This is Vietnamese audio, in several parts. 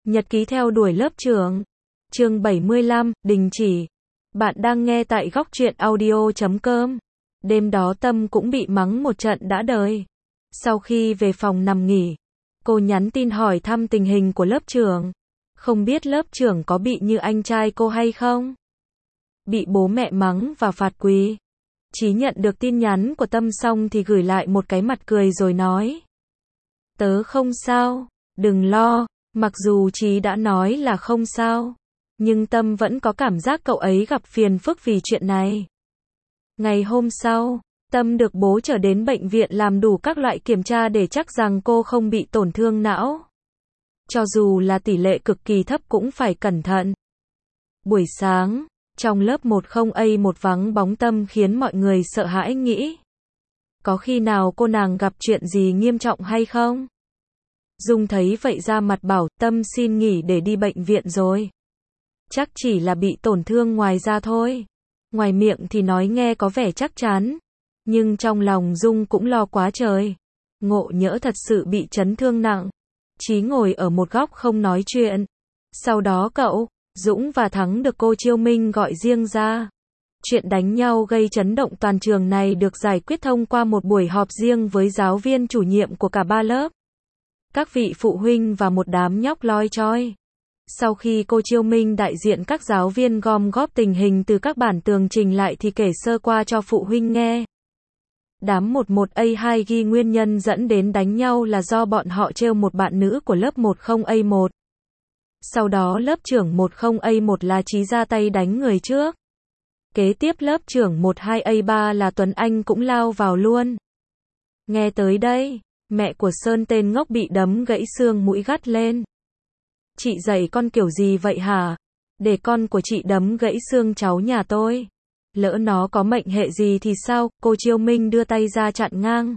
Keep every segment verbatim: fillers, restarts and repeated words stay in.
Nhật ký theo đuổi lớp trưởng. Chương bảy mươi lăm, đình chỉ. Bạn đang nghe tại góc truyện audio chấm com. Đêm đó Tâm cũng bị mắng một trận đã đời. Sau khi về phòng nằm nghỉ, cô nhắn tin hỏi thăm tình hình của lớp trưởng. Không biết lớp trưởng có bị như anh trai cô hay không? Bị bố mẹ mắng và phạt quỳ. Chí nhận được tin nhắn của Tâm xong thì gửi lại một cái mặt cười rồi nói: Tớ không sao, đừng lo. Mặc dù Chí đã nói là không sao, nhưng Tâm vẫn có cảm giác cậu ấy gặp phiền phức vì chuyện này. Ngày hôm sau, Tâm được bố chở đến bệnh viện làm đủ các loại kiểm tra để chắc rằng cô không bị tổn thương não. Cho dù là tỷ lệ cực kỳ thấp cũng phải cẩn thận. Buổi sáng, trong lớp một không A một vắng bóng Tâm khiến mọi người sợ hãi nghĩ: có khi nào cô nàng gặp chuyện gì nghiêm trọng hay không? Dung thấy vậy ra mặt bảo: Tâm xin nghỉ để đi bệnh viện rồi. Chắc chỉ là bị tổn thương ngoài da thôi. Ngoài miệng thì nói nghe có vẻ chắc chắn, nhưng trong lòng Dung cũng lo quá trời. Ngộ nhỡ thật sự bị chấn thương nặng. Chí ngồi ở một góc không nói chuyện. Sau đó cậu, Dũng và Thắng được cô Chiêu Minh gọi riêng ra. Chuyện đánh nhau gây chấn động toàn trường này được giải quyết thông qua một buổi họp riêng với giáo viên chủ nhiệm của cả ba lớp, các vị phụ huynh và một đám nhóc loi choi. Sau khi cô Chiêu Minh đại diện các giáo viên gom góp tình hình từ các bản tường trình lại thì kể sơ qua cho phụ huynh nghe. Đám một một A hai ghi nguyên nhân dẫn đến đánh nhau là do bọn họ trêu một bạn nữ của lớp một không A một. Sau đó lớp trưởng một không A một là Chí ra tay đánh người trước. Kế tiếp lớp trưởng một hai A ba là Tuấn Anh cũng lao vào luôn. Nghe tới đây, mẹ của Sơn tên ngốc bị đấm gãy xương mũi gắt lên. Chị dạy con kiểu gì vậy hả? Để con của chị đấm gãy xương cháu nhà tôi. Lỡ nó có mệnh hệ gì thì sao? Cô Chiêu Minh đưa tay ra chặn ngang.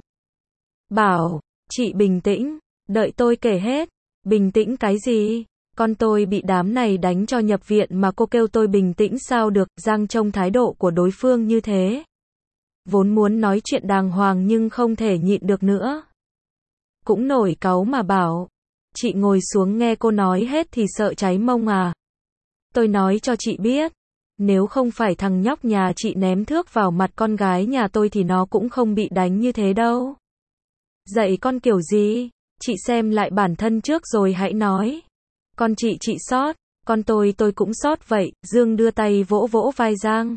Bảo, chị bình tĩnh, đợi tôi kể hết. Bình tĩnh cái gì? Con tôi bị đám này đánh cho nhập viện mà cô kêu tôi bình tĩnh sao được? Giang trông thái độ của đối phương như thế, vốn muốn nói chuyện đàng hoàng nhưng không thể nhịn được nữa. Cũng nổi cáu mà bảo, chị ngồi xuống nghe cô nói hết thì sợ cháy mông à. Tôi nói cho chị biết, nếu không phải thằng nhóc nhà chị ném thước vào mặt con gái nhà tôi thì nó cũng không bị đánh như thế đâu. Dạy con kiểu gì? Chị xem lại bản thân trước rồi hãy nói. Con chị chị sót, con tôi tôi cũng sót vậy. Dương đưa tay vỗ vỗ vai Giang.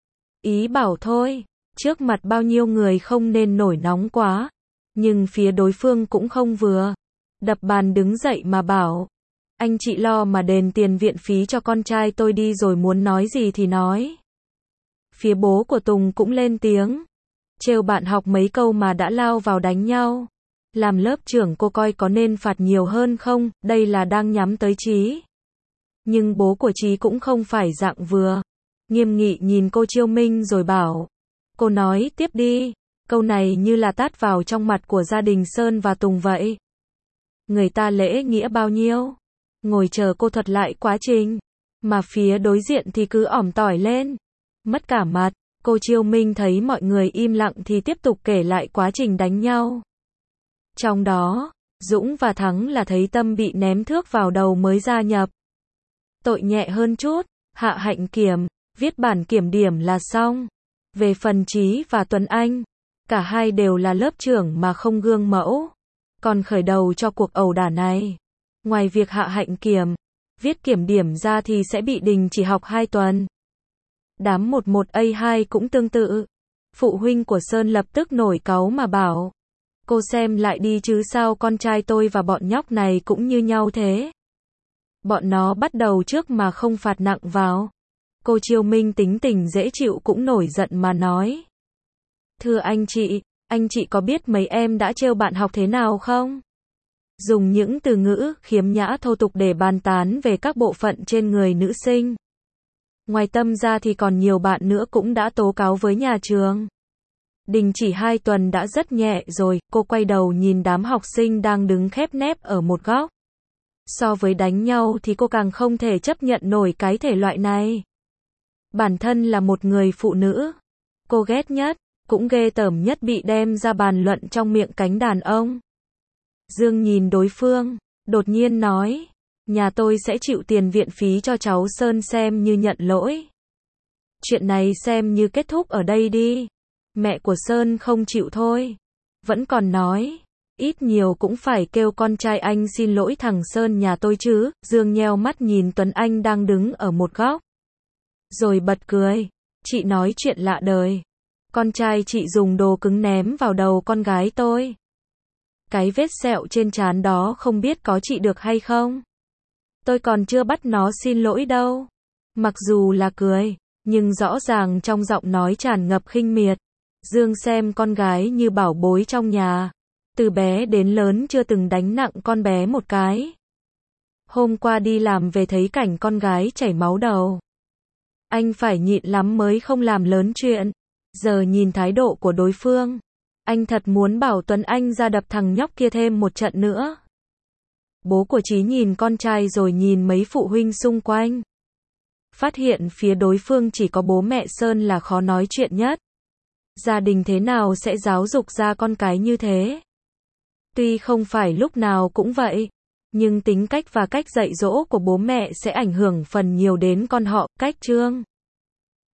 Ý bảo thôi, trước mặt bao nhiêu người không nên nổi nóng quá. Nhưng phía đối phương cũng không vừa. Đập bàn đứng dậy mà bảo: anh chị lo mà đền tiền viện phí cho con trai tôi đi rồi muốn nói gì thì nói. Phía bố của Tùng cũng lên tiếng. Trêu bạn học mấy câu mà đã lao vào đánh nhau. Làm lớp trưởng cô coi có nên phạt nhiều hơn không? Đây là đang nhắm tới Chí. Nhưng bố của Chí cũng không phải dạng vừa. Nghiêm nghị nhìn cô Chiêu Minh rồi bảo: cô nói tiếp đi. Câu này như là tát vào trong mặt của gia đình Sơn và Tùng vậy. Người ta lễ nghĩa bao nhiêu? Ngồi chờ cô thuật lại quá trình. Mà phía đối diện thì cứ ỏm tỏi lên. Mất cả mặt. Cô Chiêu Minh thấy mọi người im lặng thì tiếp tục kể lại quá trình đánh nhau. Trong đó, Dũng và Thắng là thấy Tâm bị ném thước vào đầu mới gia nhập. Tội nhẹ hơn chút, hạ hạnh kiểm, viết bản kiểm điểm là xong. Về phần Chí và Tuấn Anh, cả hai đều là lớp trưởng mà không gương mẫu. Còn khởi đầu cho cuộc ẩu đả này, ngoài việc hạ hạnh kiểm, viết kiểm điểm ra thì sẽ bị đình chỉ học hai tuần. Đám một một A hai cũng tương tự. Phụ huynh của Sơn lập tức nổi cáu mà bảo: cô xem lại đi chứ sao con trai tôi và bọn nhóc này cũng như nhau thế. Bọn nó bắt đầu trước mà không phạt nặng vào. Cô Chiêu Minh tính tình dễ chịu cũng nổi giận mà nói: thưa anh chị, anh chị có biết mấy em đã trêu bạn học thế nào không? Dùng những từ ngữ khiếm nhã thô tục để bàn tán về các bộ phận trên người nữ sinh. Ngoài Tâm ra thì còn nhiều bạn nữa cũng đã tố cáo với nhà trường. Đình chỉ hai tuần đã rất nhẹ rồi. Cô quay đầu nhìn đám học sinh đang đứng khép nép ở một góc. So với đánh nhau thì cô càng không thể chấp nhận nổi cái thể loại này. Bản thân là một người phụ nữ, cô ghét nhất, cũng ghê tởm nhất bị đem ra bàn luận trong miệng cánh đàn ông. Dương nhìn đối phương, đột nhiên nói: Nhà tôi sẽ chịu tiền viện phí cho cháu Sơn xem như nhận lỗi. Chuyện này xem như kết thúc ở đây đi. Mẹ của Sơn không chịu thôi. Vẫn còn nói, ít nhiều cũng phải kêu con trai anh xin lỗi thằng Sơn nhà tôi chứ. Dương nheo mắt nhìn Tuấn Anh đang đứng ở một góc. Rồi bật cười. Chị nói chuyện lạ đời. Con trai chị dùng đồ cứng ném vào đầu con gái tôi. Cái vết sẹo trên trán đó không biết có trị được hay không. Tôi còn chưa bắt nó xin lỗi đâu. Mặc dù là cười, nhưng rõ ràng trong giọng nói tràn ngập khinh miệt. Dương xem con gái như bảo bối trong nhà. Từ bé đến lớn chưa từng đánh nặng con bé một cái. Hôm qua đi làm về thấy cảnh con gái chảy máu đầu. Anh phải nhịn lắm mới không làm lớn chuyện. Giờ nhìn thái độ của đối phương, anh thật muốn bảo Tuấn Anh ra đập thằng nhóc kia thêm một trận nữa. Bố của Chí nhìn con trai rồi nhìn mấy phụ huynh xung quanh. Phát hiện phía đối phương chỉ có bố mẹ Sơn là khó nói chuyện nhất. Gia đình thế nào sẽ giáo dục ra con cái như thế? Tuy không phải lúc nào cũng vậy, nhưng tính cách và cách dạy dỗ của bố mẹ sẽ ảnh hưởng phần nhiều đến con họ. Cách chương